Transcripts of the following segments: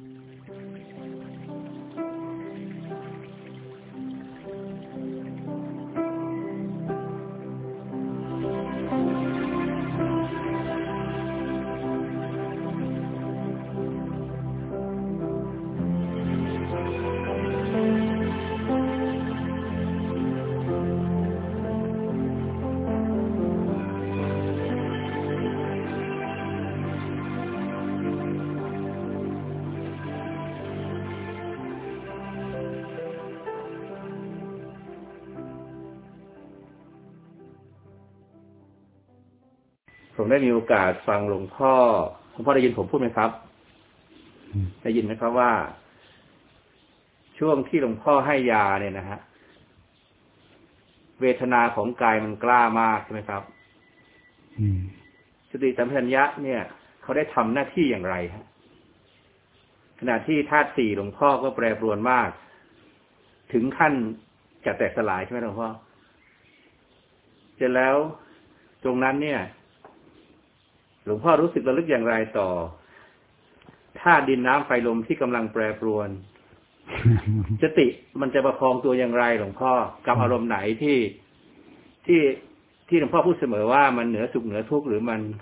ผมได้มีโอกาสฟังหลวงพ่อได้ยินผมพูดไหมครับได้ยินไหมครับว่าช่วงที่หลวงพ่อให้ยาเนี่ยนะฮะเวทนาของกายมันกล้ามากใช่ไหมครับสติสัมปชัญญะเนี่ยเขาได้ทำหน้าที่อย่างไรฮะขณะที่ธาตุสี่หลวงพ่อก็แปรปรวนมากถึงขั้นจะแตกสลายใช่ไหมหลวงพ่อเสร็จแล้วตรงนั้นเนี่ยหลวงพ่อรู้สึกระลึกอย่างไรต่อธาตุดินน้ำไฟลมที่กำลังแปรปรวนสติมันจะประคองตัวอย่างไรหลวงพ่อกับอารมณ์ไหนที่หลวงพ่อพูดเสมอว่ามันเหนือสุขเหนือทุกข์หรือ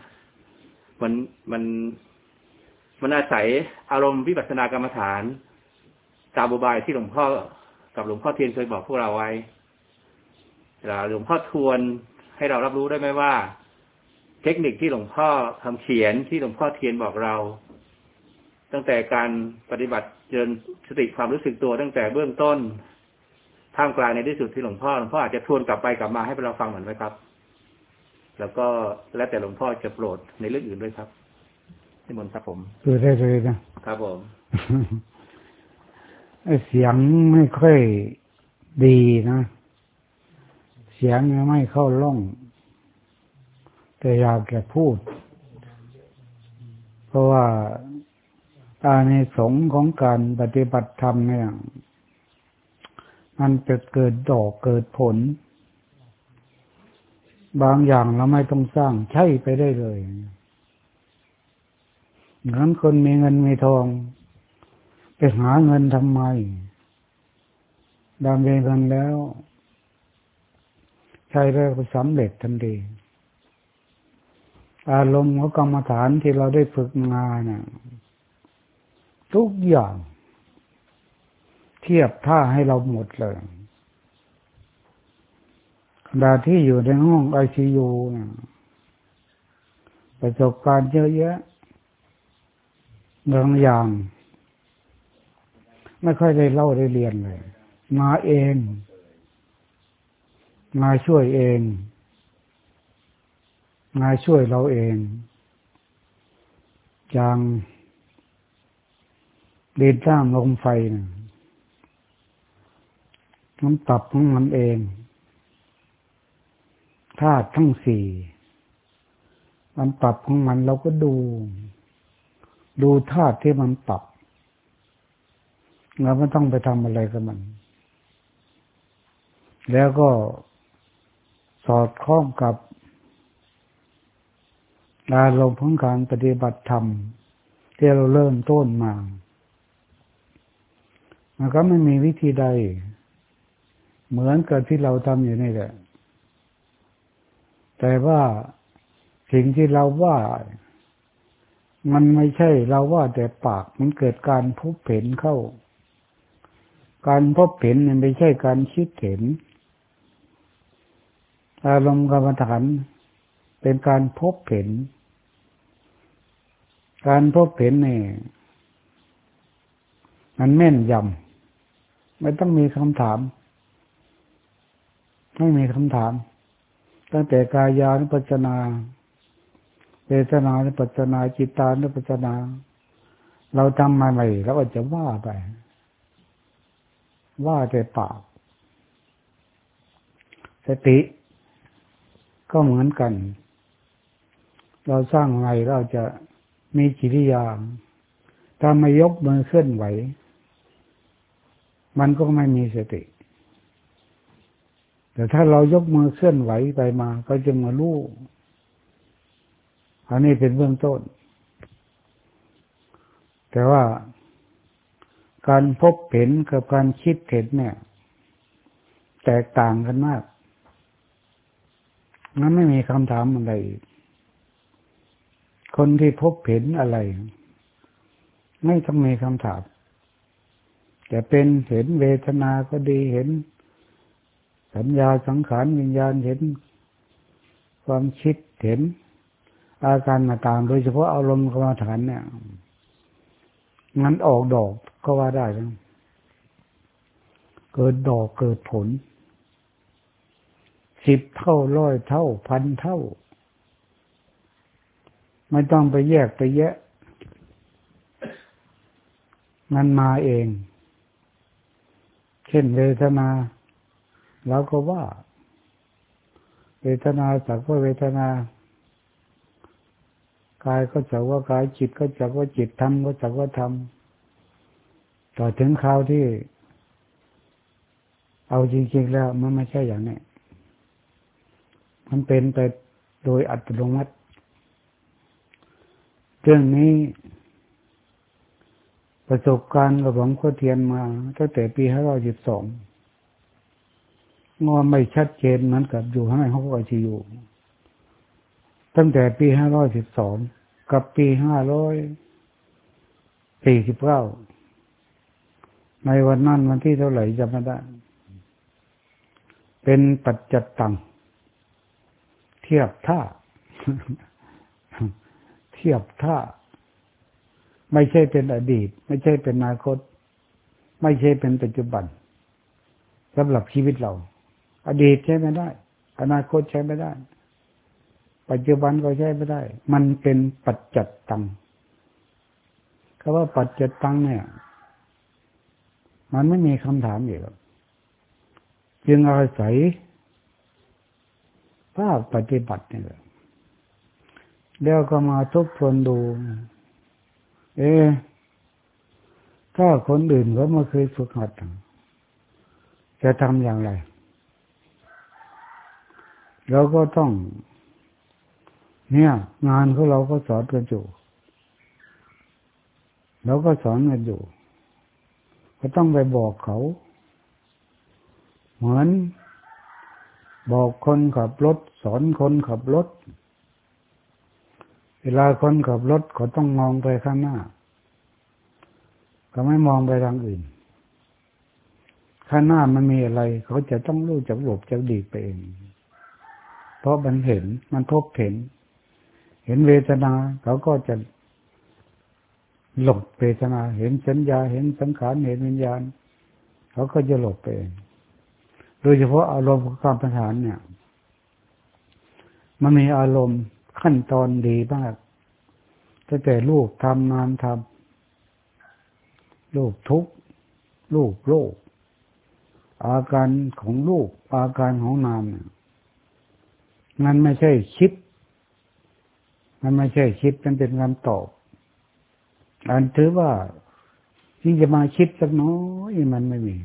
มันอาศัยอารมณ์วิปัสสนากรรมฐานตามอุบายที่หลวงพ่อกับหลวงพ่อเทียนเคยบอกพวกเราไว้หลวงพ่อทวนให้เรารับรู้ได้ไหมว่าเทคนิคที่หลวงพ่อทำเขียนที่หลวงพ่อเทียนบอกเราตั้งแต่การปฏิบัติเจริญสติความรู้สึกตัวตั้งแต่เบื้องต้นท่ามกลางในที่สุดที่หลวงพ่ออาจจะทวนกลับไปกลับมาให้เราฟังเหมือนไหมครับแล้วก็แล้วแต่หลวงพ่อจะโปรดในเรื่องอื่นด้วยครับนิมนต์ครับผมดูได้เลยนะครับผมเสียงไม่ค่อยดีนะเสียงไม่เข้าร่องแต่อยากจะพูดเพราะว่าอานิสงส์ของการปฏิบัติธรรมเนี่ยมันจะเกิดดอกเกิดผลบางอย่างเราไม่ต้องสร้างใช้ไปได้เลยงั้นคนมีเงินมีทองไปหาเงินทำไมดำเนินกันแล้วใช้แล้วก็สำเร็จทันทีอารมณ์ของกรรมฐานที่เราได้ฝึกมาเนี่ยทุกอย่างเทียบท่าให้เราหมดเลยขณะที่อยู่ในห้อง ICU ประสบการณ์เยอะแยะบางอย่างไม่ค่อยได้เล่าได้เรียนเลยมาเองมาช่วยเองมาช่วยเราเองอย่างดินน้ำลมไฟมันปรับของมันเองธาตุทั้งสี่มันปรับของมันเราก็ดูธาตุที่มันปรับเราไม่ต้องไปทำอะไรกับมันแล้วก็สอดคล้องกับอารมณ์ของการปฏิบัติธรรมที่เราเริ่มต้นมามันก็ไม่มีวิธีใดเหมือนกับที่เราทำอยู่นี่แหละแต่ว่าสิ่งที่เราว่ามันไม่ใช่เราว่าแต่ปากมันเกิดการพบเห็นเข้าการพบเห็นมันไม่ใช่การคิดเห็นอารมณ์กรรมฐานเป็นการพบเห็นการพบเห็นนี่มันแม่นยำไม่ต้องมีคำถามไม่มีคำถามตั้งแต่กายานุปัสสนาเวทนานุปัสสนาจิตานุปัสสนาเราทำมาใหม่เราก็จะว่าไปว่าแต่ปากสติก็เหมือนกันเราสร้างไงเราจะมีกิริยาถ้าไม่ยกมือเคลื่อนไหวมันก็ไม่มีสติแต่ถ้าเรายกมือเคลื่อนไหวไปมาก็จะมารู้อันนี้เป็นเบื้องต้นแต่ว่าการพบเห็นกับการคิดเห็นเนี่ยแตกต่างกันมากงั้นไม่มีคำถามอะไรคนที่พบเห็นอะไรไม่ต้องมีคำถามแต่เป็นเห็นเวทนาก็ดีเห็นสัญญาสังขารวิญญาณเห็นความคิดเห็นอาการต่างๆโดยเฉพาะอารมณ์กรรมฐานเนี่ยงั้นออกดอกก็ว่าได้นะเกิดดอกเกิดผล10 เท่า100 เท่า1,000 เท่าไม่ต้องไปแยกไปแยะมันมาเองเช่นเวทนาเราก็ว่าเวทนาสักว่าเวทนากายก็สักว่ากายจิตก็สักว่าจิตธรรมก็สักว่าธรรมต่อถึงคราวที่เอาจริงๆแล้วมันไม่ใช่อย่างนี้มันเป็นไปโดยอัตโนมัติเรื่องนี้ประสบการณ์กับหลวงพ่อเทียนมาตั้งแต่ปี2512งอไม่ชัดเจนเหมือนกับอยู่ข้างในห้องไอซียูตั้งแต่ปี2512กับปี2549ในวันนั้นวันที่เท่าไหร่จำไม่ได้เป็นปัจจัตตังเทียบท่า เทียบท่าไม่ใช่เป็นอดีตไม่ใช่เป็นอนาคตไม่ใช่เป็นปัจจุบันสำหรับชีวิตเราอดีตใช้ไม่ได้อนาคตใช้ไม่ได้ปัจจุบันก็ใช้ไม่ได้มันเป็นปัจจัตตังคำว่าปัจจัตตังเนี่ยมันไม่มีคำถามอีกจึงอาศัยภาคปฏิบัตินี่แหละแล้วก็มาทบทวนดูถ้าคนอื่นเขาไม่เคยฝึกหัดจะทำอย่างไรเราก็ต้องเนี่ยงานของเราก็สอนกันอยู่เราก็สอนกันอยู่ก็ต้องไปบอกเขาเหมือนบอกคนขับรถสอนคนขับรถเวลาคนขับรถเขาต้องมองไปข้างหน้าก็ไม่มองไปทางอื่นข้างหน้ามันมีอะไรเขาจะต้องรู้จักหลบจักดีไปเองเพราะมันเห็นมันพบเห็นเวทนาเขาก็จะหลบเวทนาเห็นสัญญาเห็นสังขารเห็นวิญญาณเขาก็จะหลบไปเองโดยเฉพาะอารมณ์ของความประหารเนี่ยมันมีอารมณ์ขั้นตอนดีมากตั้งแต่รูปทำนามทำรูปทุกข์รูปโลกอาการของรูปอาการของนามเนี่ยมันไม่ใช่คิดมันไม่ใช่คิดมันเป็นคำตอบอันถือว่าที่จะมาคิดสักน้อยมันไม่มี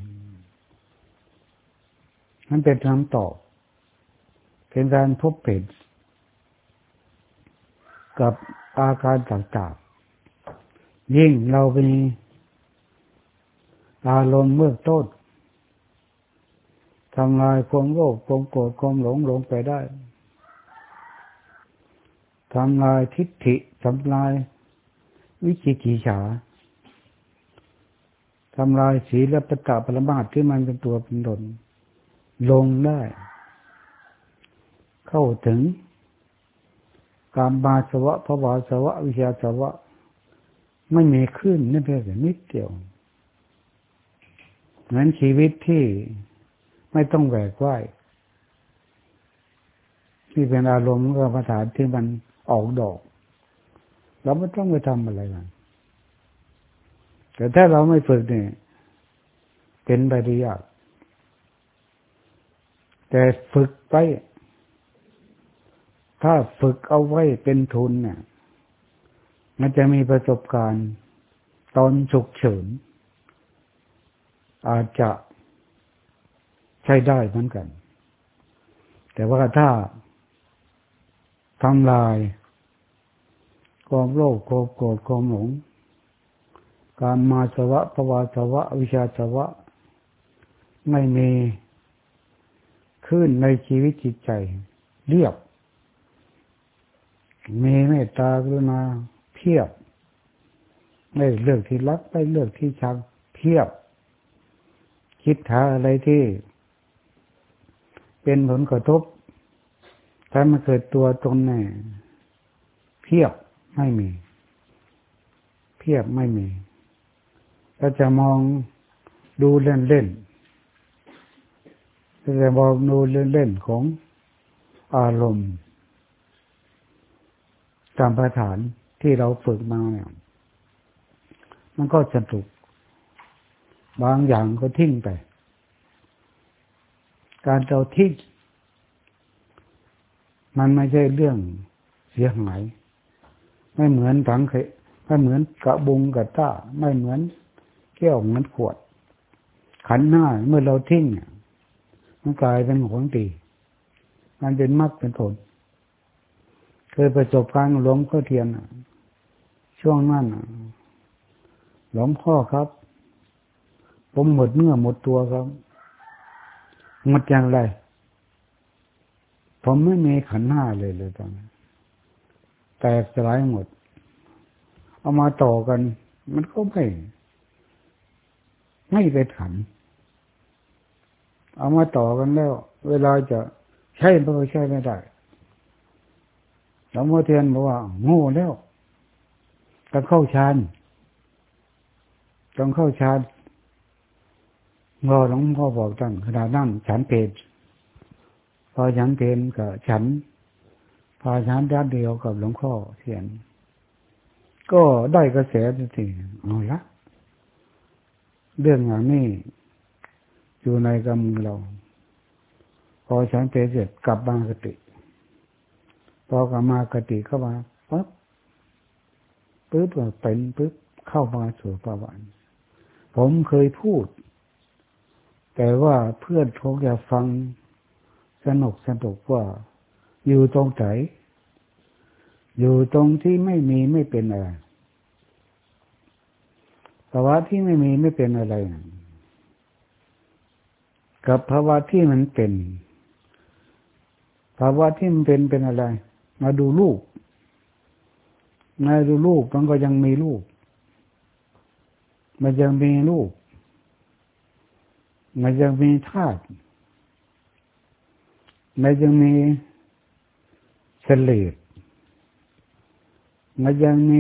มันเป็นคำตอบเป็นการพบเห็นกับอาการต่างๆยิ่งเรามีอารมณ์เมื่อต้นทำลายความโลภความโกรธความหลงไปได้ทำลายทิฏฐิทำลายวิจิกิจฉาทำลายศีลปตปรมาสที่มันเป็นตัวเป็นตนลงได้เข้าถึงกามอาสวะภวาสวะวิชาสวะไม่มีขึ้นนี่เพียงแต่นิดเดียวงั้นชีวิตที่ไม่ต้องแหวกว่ายที่เป็นอารมณ์กรรมฐานที่มันออกดอกเราไม่ต้องไปทำอะไรกันแต่ถ้าเราไม่ฝึกเนี่ยเป็นไปได้ยากแต่ฝึกไปถ้าฝึกเอาไว้เป็นทุนเนี่ยมันจะมีประสบการณ์ตอนฉุกเฉินอาจจะใช้ได้เหมือนกันแต่ว่าถ้าทำลายความโลภความโกรธความหลงการมาสวะภวาสวะวิชาสวะไม่มีขึ้นในชีวิตจิตใจเรียบมีเมตตากรุณาเพียบไม่เลือกที่รักไม่เลือกที่ชังเพียบคิดหาอะไรที่เป็นผลกระทบถ้ามันเกิดตัวตนเนี่ยเพียบไม่มีเพียบไม่มีก็จะมองดูเล่นๆก็จะมองดูเล่นๆของอารมณ์ตามประฐานที่เราฝึกมาเนี่ยมันก็สนุกบางอย่างก็ทิ้งไปการเราทิ้งมันไม่ใช่เรื่องเสียหายไม่เหมือนถังไม่เหมือนกระบุงกระต้าไม่เหมือนแก้วเหมือนขวดขันธ์ห้าเมื่อเราทิ้งมันกลายเป็นของดีมันเป็นมรรคเป็นผลเคยประสบการณ์หลวงพ่อเทียนช่วงนั้นหลวงพ่อครับผมหมดเนื้อหมดตัวครับหมดอย่างไรผมไม่มีขันธ์ห้าเลยตอนนั้นแตกสลายหมดเอามาต่อกันมันก็ไม่เป็นขันธ์เอามาต่อกันแล้วเวลาจะใช้มันก็ใช้ไม่ได้หลวงพ่อเทียนบอกว่าโง่แล้วต้องเข้าฌานหลวงพ่อบอกตั้งขณะนั้นฉันเพลพอฉันเพลกับฉันพอฉันด้านเดียวกับหลวงพ่อเทียนก็ได้กระแสทันทีเอาละเรื่องอย่างนี้อยู่ในกำมือเราพอฉันเพลเสร็จกลับมากติพอกลับมากติเข้ามาปึ๊บว่าเป็นปึ๊บเข้ามาสู่ภาวะผมเคยพูดแต่ว่าเพื่อนคงจะฟังสนุกว่าอยู่ตรงไหนอยู่ตรงที่ไม่มีไม่เป็นอะไรภาวะที่ไม่มีไม่เป็นอะไรกับภาวะที่มันเป็นภาวะที่มันเป็นอะไรมาดูรูปมันก็ยังมีรูปมันยังมีรูปมันยังมีธาตุมันยังมีเฉลดมันยังมี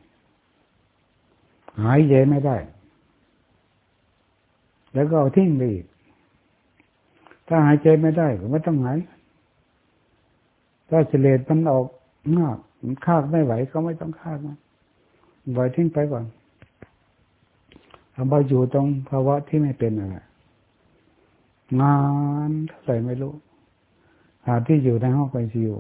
หายใจไม่ได้แล้วก็เอาทิ้งไปอีกถ้าหายใจไม่ได้ก็ไม่ต้องหายถ้าเฉลดมันออกมากมันคาดไม่ไหวก็ไม่ต้องคาดนะปล่อยทิ้งไปก่อนเอาไปอยู่ตรงภาวะที่ไม่เป็นอะไรงานเท่าไหร่ไม่รู้หาที่อยู่ในห้องไอซียู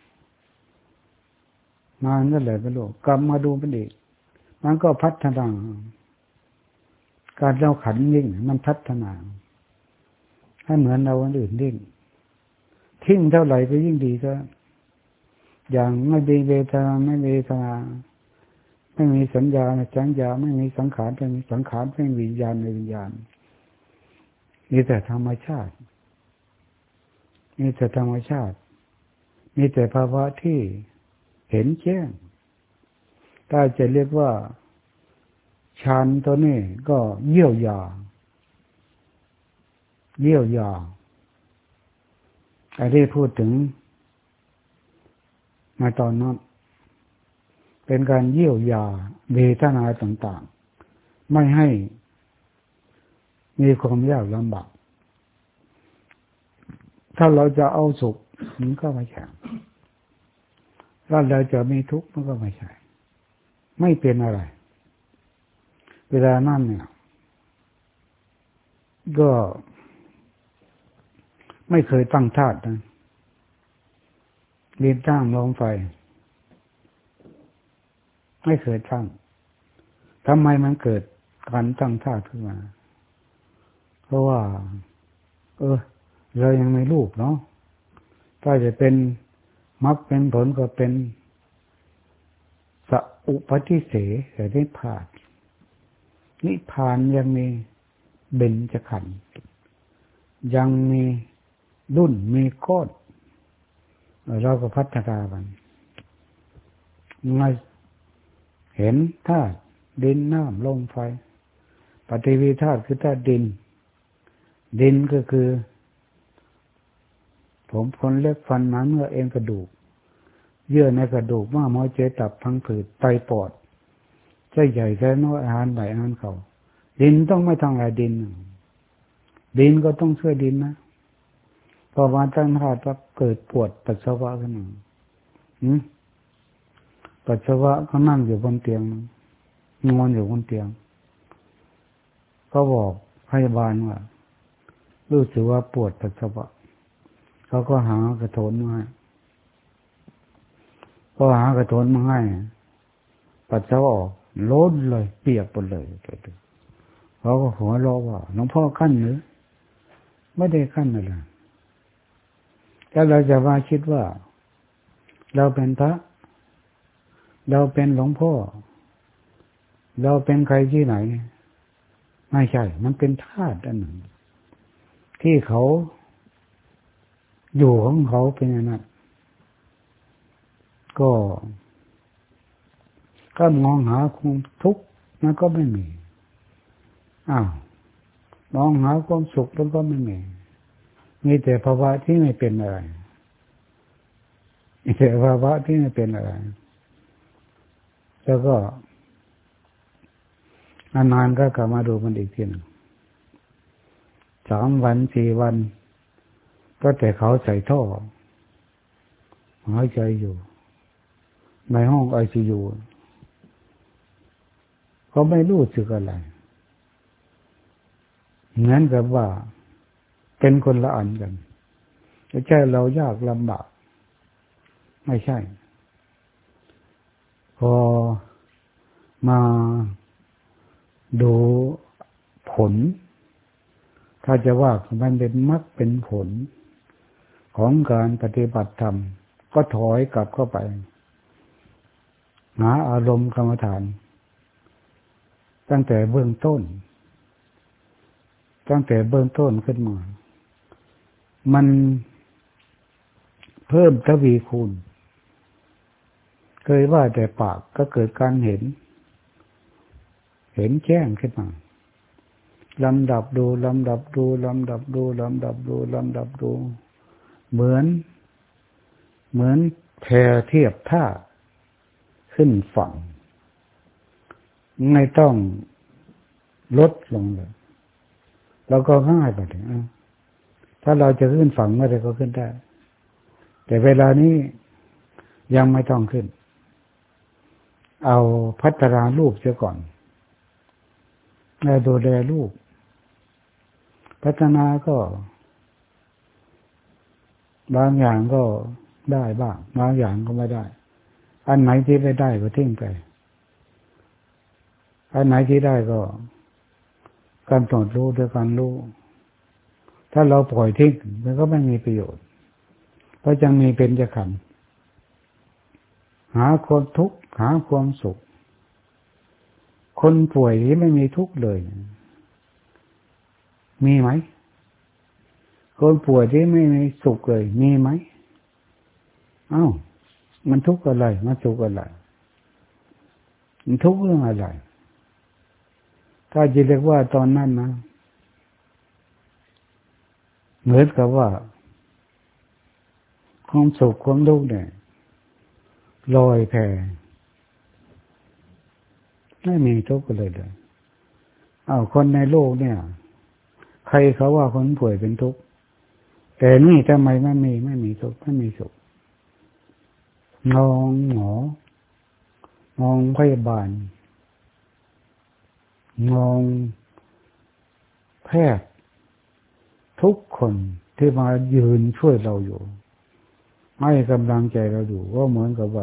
งานเท่าไหร่ไม่รู้กลับมาดูมันอีกมันก็พัฒนาการเราขันยิ่งมันพัฒนาให้เหมือนเราคนอื่นยิ่งทิ้งเท่าไหร่ก็ยิ่งดีซะอย่างไม่มีเวทนาไม่มีเวทนาไม่มีสัญญาไม่มีสังขารไม่มีสังขารไม่มีวิญญาณในวิญญาณมีแต่ธรรมชาติมีแต่ภาวะที่เห็นแจ้งถ้าจะเรียกว่าฌานตัวนี้ก็เยียวยาอันที่พูดถึงมาตอนนั้นเป็นการเยียวยาเวทนาต่างๆไม่ให้มีความยากลำบากถ้าเราจะเอาสุขมันก็ไม่ใช่ถ้าเราจะมีทุกข์มันก็ไม่ใช่ไม่เป็นอะไรเวลานั้นเนี่ยก็ไม่เคยตั้งธาตุนะเรียนตั้งลงไฟไม่เคยตั้งทำไมมันเกิดการตั้งธาตุขึ้นมาเพราะว่าเรายังไม่รูปเนาะถ้าจะเป็นมรรคเป็นผลก็เป็นสัพพุปฏิเสสนิพพานนิพพานยังมีเบญจขันธ์ยังมีดุลมีโคตรเราก็พัฒนามันมาเห็นธาตุดินน้ำลมไฟปฐวีธาตุคือธาตุดินดินก็คือผมขนเล็บฟันหนังเนื้อเอ็นกระดูกเยื่อในกระดูกม้ามหัวใจตับพังผืดไตปอดไส้ใหญ่ไส้น้อยอาหารไหลอาหารเขาดินต้องไม่ทำลายดินดินก็ต้องช่วยดินนะพอมาตั้งธาตุปั๊บเกิดปวดปัสสาวะขึ้นมาปัสสาวะเขานั่งอยู่บนเตียงนอนอยู่บนเตียงก็บอกพยาบาลว่ารู้สึกว่าปวดปัสสาวะเขาก็หากระโถนมาให้พอหากระโถนมาให้ปัสสาวะออกล้นเลยเปียกหมดเลยเขาก็หัวเราะว่าหลวงพ่อขั้นหรือไม่ได้ขั้นอะไรแล้วเราจะว่าคิดว่าเราเป็นพระเราเป็นหลวงพ่อเราเป็นใครที่ไหนไม่ใช่มันเป็นธาตุอันหนึ่งที่เขาอยู่ของเขาเป็นอย่างนั้นก็มองหาความทุกข์มันก็ไม่มีมองหาความสุขมันก็ไม่มีแต่ภาวะที่ไม่เป็นอะไรมีแต่ภาวะที่ไม่เป็นอะไรแล้วก็นานๆก็กลับมาดูมันอีกทีหนึ่ง3 วัน 4 วันก็แต่เขาใส่ท่อหายใจอยู่ในห้องICUเขาไม่รู้สึกอะไรเหมือนกับว่าเป็นคนละอันกันไม่ใช่เรายากลำบากไม่ใช่พอมาดูผลถ้าจะว่ามันเป็นมรรคเป็นผลของการปฏิบัติธรรมก็ถอยกลับเข้าไปหาอารมณ์กรรมฐานตั้งแต่เบื้องต้นขึ้นมามันเพิ่มทวีคูณเคยว่าแต่ปากก็เกิดการเห็นแจ้งขึ้นมาลำดับดูเหมือนแพเทียบท่าขึ้นฝั่งไม่ต้องลดลงเลยแล้วก็ง่ายไปเลยถ้าเราจะขึ้นฝั่งเมื่อไรก็ขึ้นได้แต่เวลานี้ยังไม่ต้องขึ้นเอาพัฒนารูปเสียก่อนแล้วดูแลรูปพัฒนาก็บางอย่างก็ได้บ้างบางอย่างก็ไม่ได้อันไหนที่ไม่ได้ก็ทิ้งไปอันไหนที่ได้ก็การตรวจรู้ด้วยการรู้ถ้าเราปล่อยทิ้งมันก็ไม่มีประโยชน์เพราะยังมีเป็นจะขันหาความทุกข์หาความสุขคนป่วยที่ไม่มีทุกข์เลยมีไหมคนป่วยที่ไม่มีสุขเลยมีไหมมันทุกข์อะไรมันสุขอะไรมันทุกข์เรื่องอะไรถ้าจะเรียกว่าตอนนั้นนะเหมือนกับว่าความสุขความทุกข์เนี่ยลอยแพไม่มีทุกข์เลยคนในโลกเนี่ยใครเขาว่าคนป่วยเป็นทุกข์แต่นี่ทำไมไม่มีทุกข์ไม่มีสุขมองหมอมองพยาบาลมองแพทย์ทุกคนที่มายืนช่วยเราอยู่ให้กำลังใจเราอยู่ก็เหมือนกับว่า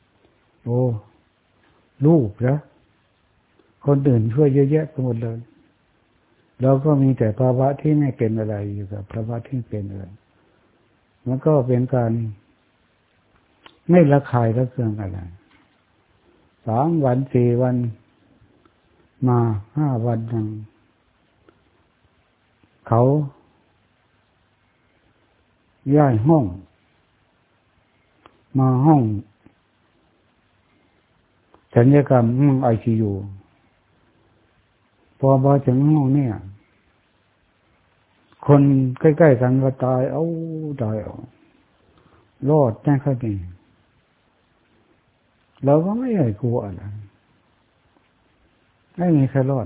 ลูกนะคนอื่นช่วยเยอะแยะไปหมดเลยเราก็มีแต่ภาวะที่ไม่เป็นอะไรอยู่กับภาวะที่เป็นอะไรมันก็เป็นการไม่ระคายระเคืองอะไร3 วัน 4 วันมา5 วันหนึ่งเขาย้ายห้องมาห้องศัลยกรรมห้องICUพอมาถึงห้องเนี่ยคนใกล้ๆกันก็ตายตายรอดแน่แค่นี้เราก็ไม่ได้กลัวอะไรไม่มีใครรอด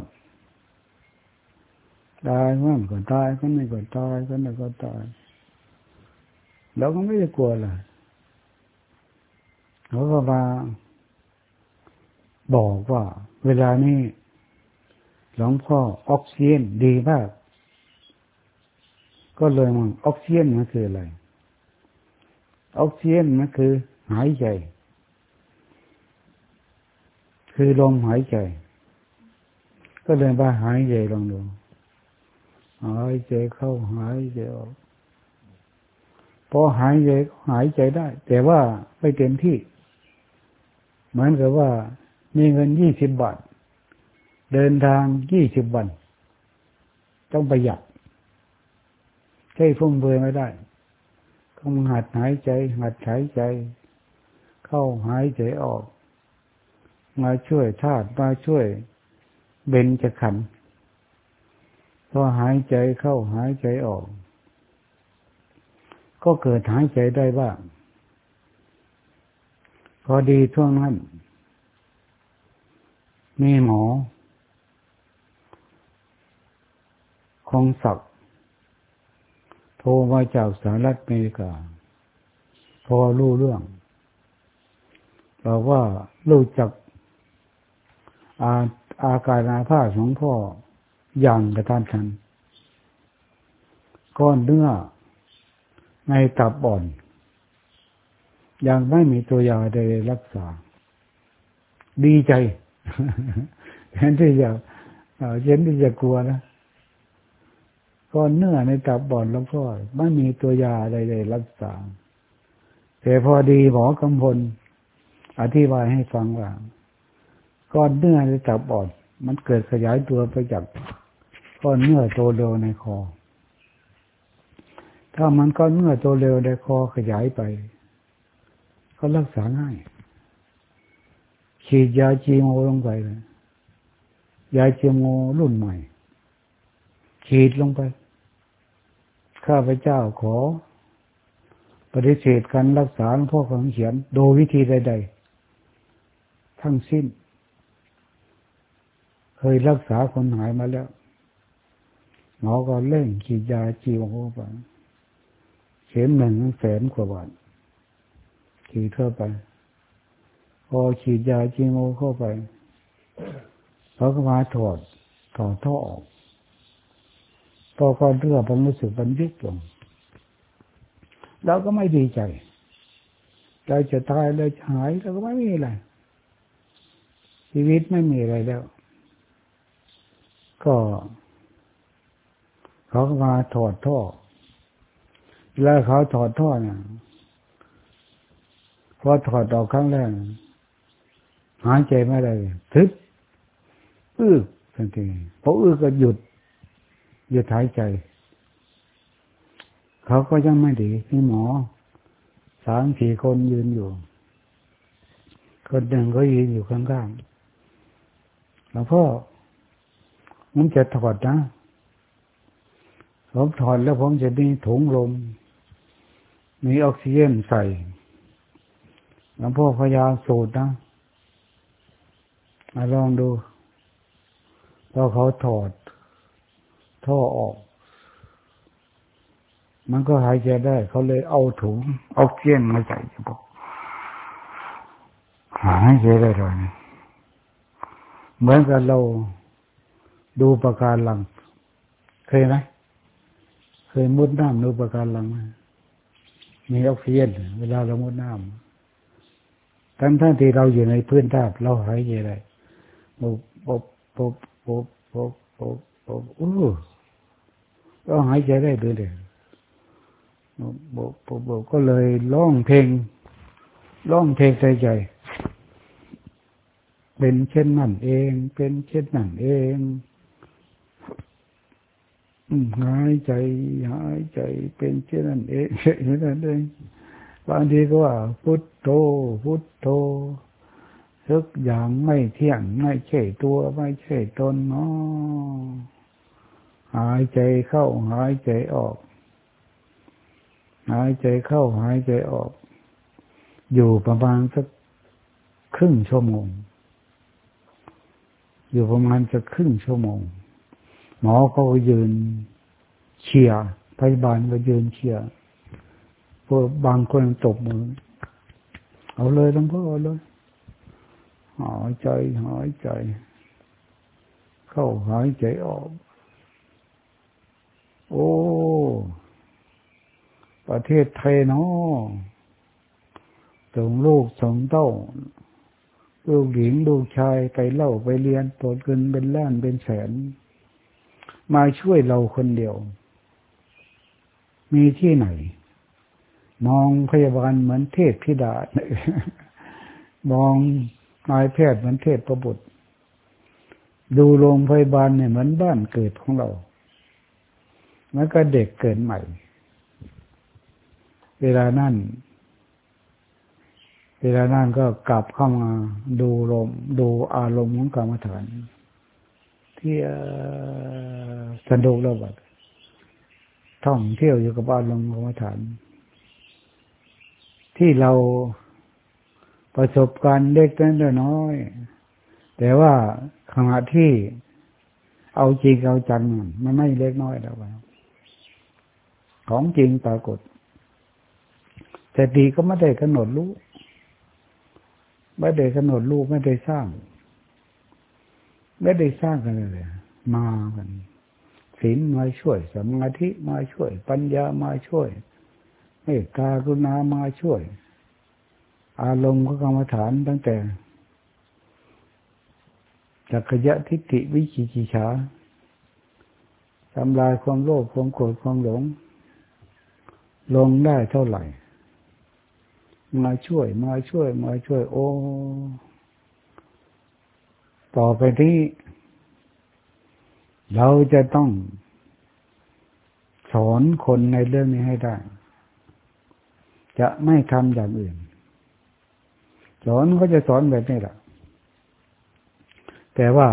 ตายมันก็ตายคนนี้ก็ตายคนนั้นก็ตายเราก็ไม่ได้กลัวอะไรเขาก็มาบอกว่าเวลานี้หลวงพ่อออกซิเจนดีมากก็เลยมันออกซิเจนมันคืออะไรออกซิเจนมันคือหายใจคือลมหายใจก็เลยมาหายใจลองดูหายใจเข้าหายใจออกพอหายใจได้แต่ว่าไม่เต็มที่เหมือนกับว่ามีเงิน20 บาทเดินทาง20 วันต้องประหยัดใช้ฟุ่มเฟือยไม่ได้ต้องหัดหายใจเข้าหายใจออกมาช่วยธาตุมาช่วยเบญจขันธ์พอหายใจเข้าหายใจออกก็เกิดหายใจได้บ้างพอดีช่วงนั้นมีหมอคงศักดิ์โทรมาจากสหรัฐอเมริกาพอรู้เรื่องบอกว่ารู้จักอาการอาภาษของพ่ออย่างกระทันหันก้อนเนื้อในตับอ่อนยังไม่มีตัวยาใดรักษาดีใจแทนที่จะกลัวนะก้อนเนื้อในตับอ่อนแล้วก็ไม่มีตัวยาใดรักษาแต่พอดีหมอกำพลอธิบายให้ฟังว่าก้อนเนื้อในตับอ่อนมันเกิดขยายตัวไปจากก้อนเนื้อโตเร็วในคอถ้ามันก้อนเนื้อโตเร็วในคอขยายไปก็รักษาง่ายฉีดยาจีโมลงไปเลยยาจีโมรุ่นใหม่ฉีดลงไปข้าพเจ้าขอปฏิเสธการรักษาหลวงพ่อคำเขียนโดยวิธีใดๆทั้งสิ้นเคยรักษาคนหายมาแล้วหมอก็เร่งฉีดยาจีโมเข้าไปเข็ม100,000 กว่าบาทฉีดเข้าไปพอฉีดยาจีโมเข้าไปเขาก็มาถอดท่อออกพอก้อนเลือดผมรู้สึกมันยุบลงเราก็ไม่ดีใจเราจะตายเราจะหายเราก็ไม่มีอะไรชีวิตไม่มีอะไรแล้วก็เขาก็มาถอดท่อแล้วเขาถอดท่อเนี่ยพอถอดออกครั้งแรกหายใจไม่ได้ทึบทันทีพอก็หยุดหายใจเขาก็ยังไม่ดีมีหมอ3-4 คนยืนอยู่คนหนึ่งก็ยืนอยู่ข้างๆหลวงพ่อมันจะถอดนะผมถอดแล้วผมจะมีถุงลมมีออกซิเจนใส่หลวงพ่อพยายามสูดนะมาลองดูพอเขาถอดท่อออกมันก็หายใจได้เขาเลยเอาถุงออกซิเจนมาใส่เฉพาะหายใจได้เลยเหมือนกับเราดูปะการังเคยไหมเคยมุดน้ำดูปะการังไหมมีออกซิเจนเวลาเรามุดน้ำทั้งที่เราอยู่ในพื้นราบเราหายใจได้ปุ๊บก็หายใจได้เลยก็เลยร้องเพลงใจเป็นเช่นนั่นเองเป็นเช่นนั่นเองหายใจเป็นเช่นนั่นเองเช่นนั่นเองบางทีก็ว่าพุทโธพุทโธทุกอย่างไม่เที่ยงไม่ใช่ตัวไม่ใช่ตนเนาะหายใจเข้าหายใจออกหายใจเข้าหายใจออกอยู่ประมาณสักครึ่งชั่วโมงอยู่ประมาณสักครึ่งชั่วโมงหมอเขาก็ยืนเชียร์พยาบาลก็ยืนเชียร์พวกบางคนตบมือเอาเลยหลวงพ่อเอาเลยหายใจเข้าหายใจออกโอ้ประเทศไทยเนาะส่งลูกส่งเต้าลูกหญิงลูกชายไปเล่าไปเรียนปลดเงินเป็นล้านเป็นแสนมาช่วยเราคนเดียวมีที่ไหนมองพยาบาลเหมือนเทพธิดามองนายแพทย์เหมือนเทพประบุตรดูโรงพยาบาลเนี่ยเหมือนบ้านเกิดของเราแล้วก็เด็กเกิดใหม่เวลานั้นก็กลับเข้ามาดูลมดูอารมณ์ของกรรมฐานที่สนุกแล้วแบบท่องเที่ยวอยู่กับอารมณ์กรรมฐานที่เราประสบการณ์เล็กน้อยแต่ว่าขณะที่เอาจริงเอาจังมันไม่เล็กน้อยแล้วของจริงปรากฏแต่ดีก็ไม่ได้กำหนดรู้ไม่ได้กำหนดรู้ไม่ได้สร้างกันเลยมากันศีลมาช่วยสมาธิมาช่วยปัญญามาช่วยเมตตากรุณามาช่วยอารมณ์ของกรรมฐานตั้งแต่จักขยะทิฏฐิวิจิกิจฉาทำลายความโลภความโกรธความหลงลงได้เท่าไหร่มาช่วยโอ้ต่อไปที่เราจะต้องสอนคนในเรื่องนี้ให้ได้จะไม่ทำอย่างอื่นสอนก็จะสอนแบบนี้แหละแต่ว่า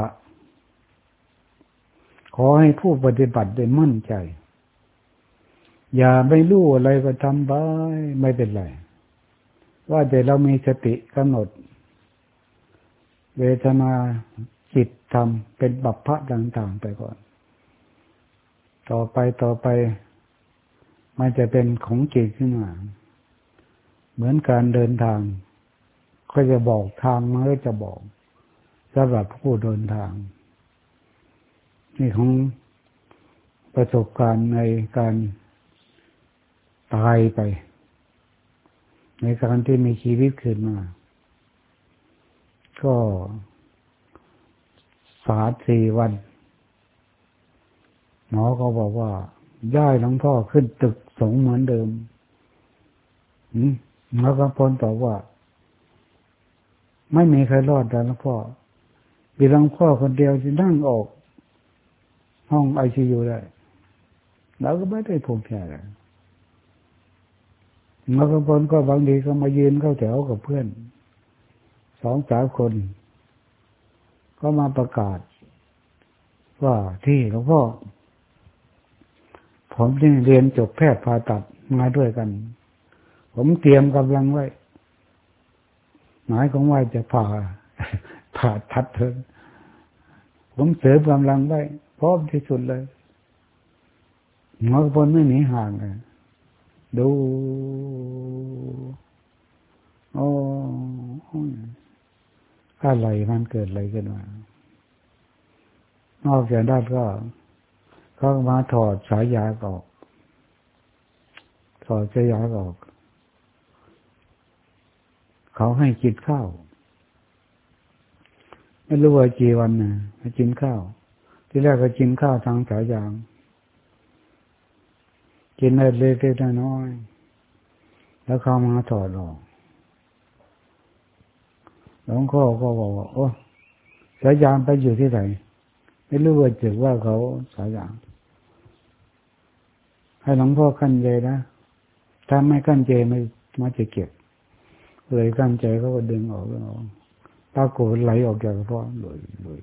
ขอให้ผู้ปฏิบัติได้มั่นใจอย่าไม่รู้อะไรก็ทำไปไม่เป็นไรว่าแต่เรามีสติกำหนดเวทนาจิตธรรมเป็นบัพพะต่างๆไปก่อนต่อไปมันจะเป็นของจริงขึ้นมาเหมือนการเดินทางก็จะบอกทางมันก็จะบอกสำหรับผู้เดินทางนี่ของประสบการณ์ในการตายไปในการที่มีชีวิตขึ้นมาก็3-4 วันหมอก็บอกว่าย้ายหลวงพ่อขึ้นตึกสงฆ์เหมือนเดิมแล้วก็พ้นตอบว่าไม่มีใครรอดแล้วหลวงพ่อมีหลวงพ่อคนเดียวที่นั่งออกห้อง ICU ได้เราก็ไม่ได้ภูมิใจเลยแล้วก็พ้นก็บางทีก็มายืนเข้าแถวกับเพื่อน2-3 คนก็มาประกาศว่าที่หลวงพ่อผมที่เรียนจบแพทย์ผ่าตัดมาด้วยกันผมเตรียมกำลังไว้หมายของว่าจะผ่าตัดเถอะผมเสริมกำลังไว้พร้อมที่สุดเลยหมอกพลไม่หนีห่างเลยดูโอ้อะไรมันเกิดอะไรขึ้นมานอกจากนั้นก็เขามาถอดสายยางออกเขาให้กินข้าวไม่รู้ว่ากี่วันนะให้กินข้าวที่แรกก็กินข้าวทางสายยางกินเล็กๆน้อยๆแล้วเขามาถอดออกหลวงพ่อก็บอกว่าโอ้สายยางไปอยู่ที่ไหนไม่รู้ว่าจึกว่าเขาสายยางให้หลวงพ่อขั้นใจนะถ้าไม่ขั้นใจไม่มาจะเก็บเลยขั้นใจเขาก็ดึงออกปรากฏไหลออกจากกระเพาะเลย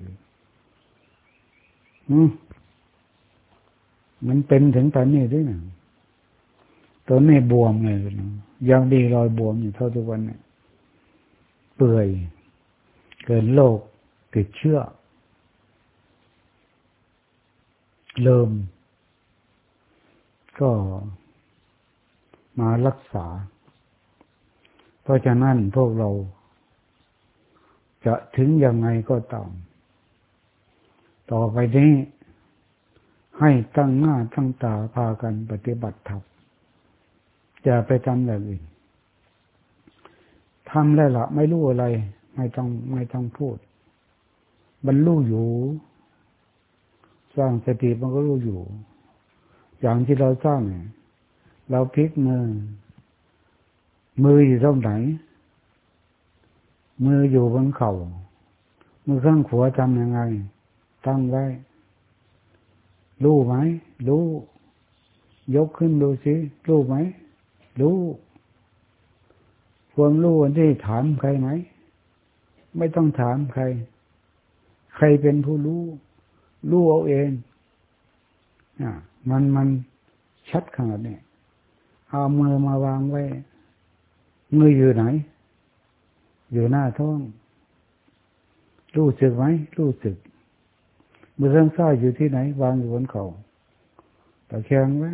มันเป็นถึงตอนนี้ด้วยนะตัวนี้บวมเลยยังดีรอยบวมอยู่เท่าทุกวันเนี่ยเปื่อยเกินโรคติดเชื้อเริ่มก็มารักษาเพราะฉะนั้นพวกเราจะถึงยังไงก็ตามต่อไปนี้ให้ตั้งหน้าตั้งตาพากันปฏิบัติธรรมอย่าไปทำแบบอื่นทำแล้วล่ะไม่รู้อะไรไม่ต้องพูดบรรลุอยู่สร้างสติมันก็รู้อยู่อย่างที่เราสร้างเราพลิกมืออยู่ตรงไหนมืออยู่บนเข่ามือข้างขวาทำยังไงตั้งไว้รู้ไหมรู้ยกขึ้นดูสิรู้ไหมรู้ความรู้อันที่ถามใครไหมไม่ต้องถามใครเป็นผู้รู้เอาเองมันชัดขนาดนี้เอามือมาวางไว้มืออยู่ไหนอยู่หน้าท้องรู้สึกไหมรู้สึกมือข้างซ้ายอยู่ที่ไหนวางอยู่บนเข่าตะแคงไว้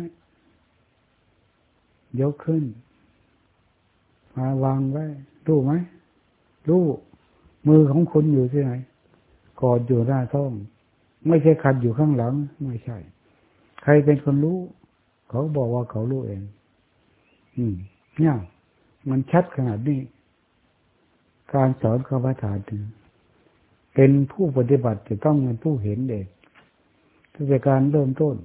ยกขึ้นมาวางไว้รู้ไหมรู้มือของคุณอยู่ที่ไหนกอดอยู่หน้าท้องไม่ใช่ขัดอยู่ข้างหลังไม่ใช่ใครเป็นคนรู้เขาบอกว่าเขารู้เองเนี่ยมันชัดขนาดนี้การสอนกรรมฐานเป็นผู้ปฏิบัติจะต้องเป็นผู้เห็นเองถ้าจะการเริ่มต้น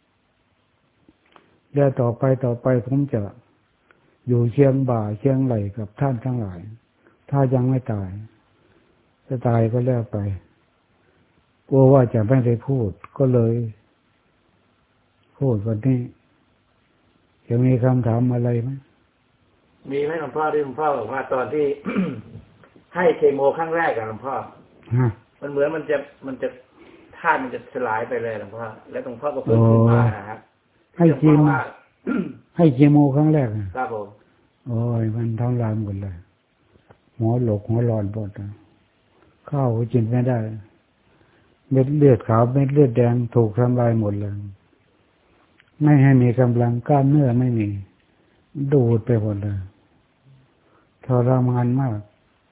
แล้วต่อไปผมจะอยู่เชียงบ่าเชียงไหลกับท่านทั้งหลายถ้ายังไม่ตายจะตายก็แล้วไปกลัวว่าจะไม่ได้พูดก็เลยพูดวันนี้จะมีคำถามอะไรไหมมีไหมหลวงพ่อที่หลวงพ่อบอกว่าตอนที่ ให้เคโมครั้งแรกกับหลวงพ่อมันเหมือนมันจะธาตุมันจะสลายไปเลยหลวงพ่อแล้วหลวงพ่อก็ฟื้นขึ้นมานะครับให้เคโมให้เคโมครั้งแรกครับผมโอ้ยมันท้องลามหมดเลยหัวหลกหัวร้อนหมดข้าวกินไม่ได้เม็ดเลือดขาวเม็ดเลือดแดงถูกทำลายหมดเลยไม่ให้มีกำลังกล้ามเนื้อไม่มีดูดไปหมดเลยทรมานมาก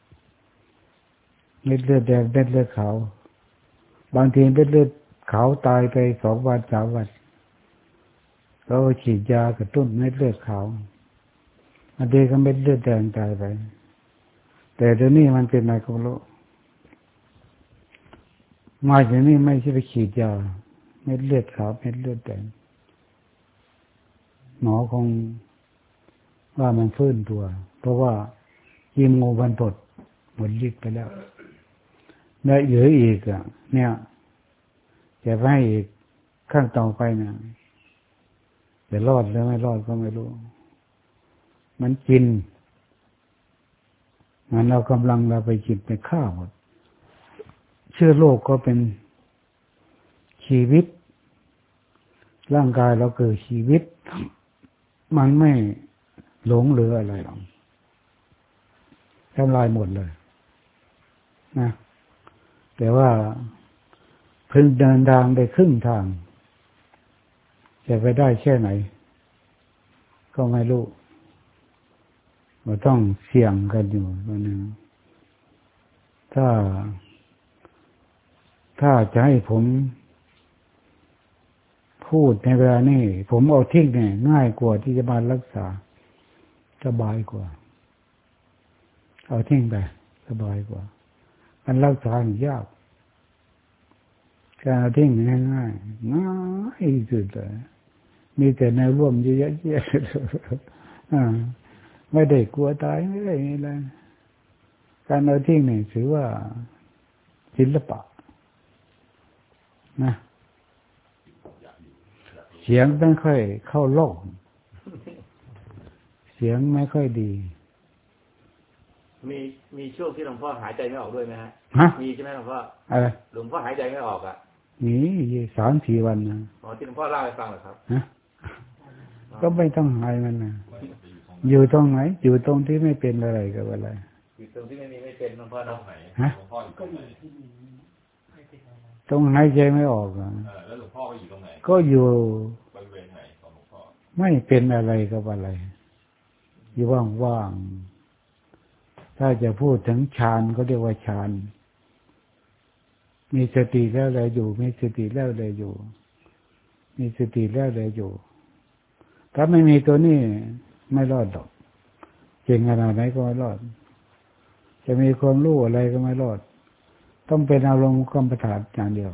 เม็ดเลือดแดงเม็ดเลือดขาวบางทีเม็ดเลือดขาวตายไป2 วัน 3 วันเราฉีดยากระตุ้นเม็ดเลือดขาวอันเดียวก็เม็ดเลือดแดงตายไปแต่เดี๋ยวนี้มันเป็นอะไรก็ไม่รู้มาอย่างนี้ไม่ใช่ไปฉีดยาเม็ดเลือดขาวเม็ดเลือดแดงหมอคงว่ามันฟื้นตัวเพราะว่ายีโมบันปดหมดฤทธิ์ไปแล้วได้เหลืออีกเนี่ยจะให้อีกข้างต่อไปเนี่ยจะรอดหรือไม่รอดก็ไม่รู้มันกินมันเอากำลังเราไปกินไปฆ่าหมดเชื้อโรคก็เป็นชีวิตร่างกายเราเกิดชีวิตมันไม่หลงเหลืออะไรหรอกทำลายหมดเลยนะแต่ว่าเพิ่งเดินทางไปครึ่งทางจะไปได้แค่ไหนก็ไม่รู้เราต้องเสี่ยงกันอยู่วันนึงถ้าจะให้ผมพูดในเวลานี้ผมเอาทิ้งเนี่ยง่ายกว่าที่จะมารักษาสบายกว่าเอาทิ้งไปสบายกว่ามันรักษายากการเอาทิ้งง่ายง่ายสุดเลยมีแต่แนวร่วมเยอะแยะไม่ได้กลัวตายไม่ได้อะไรการเอาทิ้งเนี่ยถือว่าศิลปะนะเสียงไม่ค่อยเข้าโลกเสียงไม่ค่อยดีมีช่วงที่หลวงพ่อหายใจไม่ออกด้วยไหมฮะมีใช่ไหมหลวงพ่ออะไรหลวงพ่อหายใจไม่ออกอ่ะมี3-4 วันนะอ๋อที่หลวงพ่อเล่าให้ฟังเหรอครับก็ไม่ต้องหายมันนะอยู่ตรงไหนอยู่ตรงที่ไม่เป็นอะไรกับอะไรอยู่ตรงที่ไม่เป็นหลวงพ่อตรงไหนหลวงพ่ออยู่ตรงไหนตรงหายใจไม่ออกอ่ะแล้วหลวงพ่อก็อยู่ตรงไหนก็อยู่บริเวณไหนของหลวงพ่อไม่เป็นอะไรกับอะไรอยู่ว่างๆถ้าจะพูดถึงฌานก็เรียกว่าฌานมีสติแล้วเลยอยู่มีสติแล้วเลยอยู่มีสติแล้วเลยอยู่ถ้าไม่มีตัวนี้ไม่รอดหรอกเก่งขนาดไหนก็ไม่รอดจะมีความรู้อะไรก็ไม่รอดต้องเป็นอารมณ์กรรมฐานอย่างเดียว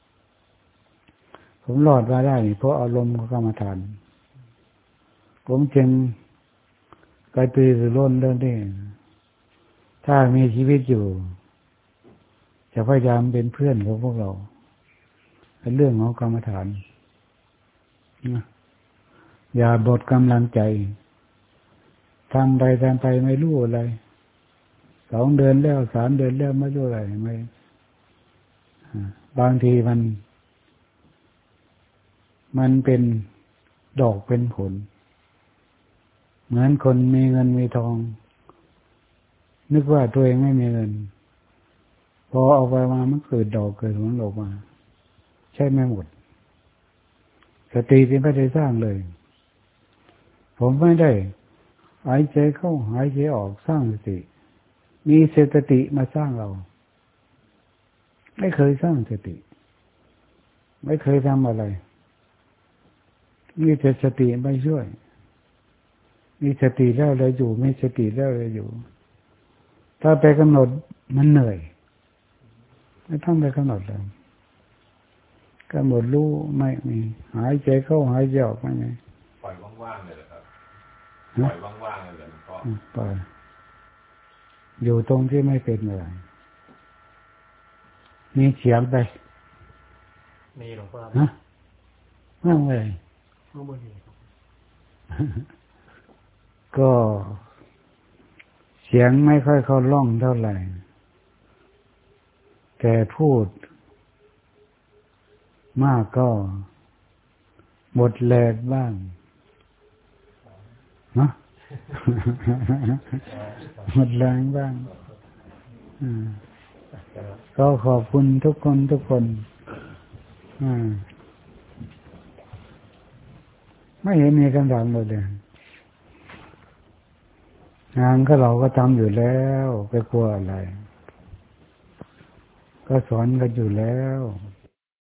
ผมรอดมาได้เพราะอารมณ์กรรมฐานผมจึงกระตือรือร้นเรื่องนี้ถ้ามีชีวิตอยู่จะพยายามเป็นเพื่อนของพวกเราเป็นเรื่องของกรรมฐานนะอย่าบดกำลังใจทำไปไม่รู้อะไร2 เดือนแล้ว3 เดือนแล้วไม่รู้อะไรไม่บางทีมันเป็นดอกเป็นผลเหมือนคนมีเงินมีทองนึกว่าตัวเองไม่มีเงินพอเอาไปมามันเกิดดอกเกิดผลออกมาใช่ไม่หมดสติที่ไม่ได้สร้างเลยผมไม่ได้หายใจเข้าหายใจออกสร้างสติมีสติมาสร้างเราไม่เคยสร้างสติไม่เคยทำอะไรมีแต่สติไม่ช่วยมีสติแล้วเลยอยู่มีสติแล้วเลยอยู่ถ้าไปกำหนดมันเหนื่อยไม่ต้องไปกำหนดเลยกำหนดรู้ไม่มีหายใจเข้าหายใจออกไม่มีปล่อยว่างๆเลยเหรอครับปล่อยว่างๆเลยหลวงพ่อปล่อยอยู่ตรงที่ไม่เป็นอะไรมีเสียงไปมีหลวงพ่อฮะนั่งเลยก็เสียงไม่ค่อยเข้าร่องเท่าไหร่แต่พูดมากก็หมดแรงบ้างเนาะหมดแรงบ้างก็ขอบคุณทุกคนไม่เห็นมีคำถามเลยงานก็เราก็ทำอยู่แล้วไปกลัวอะไรก็สอนกันอยู่แล้ว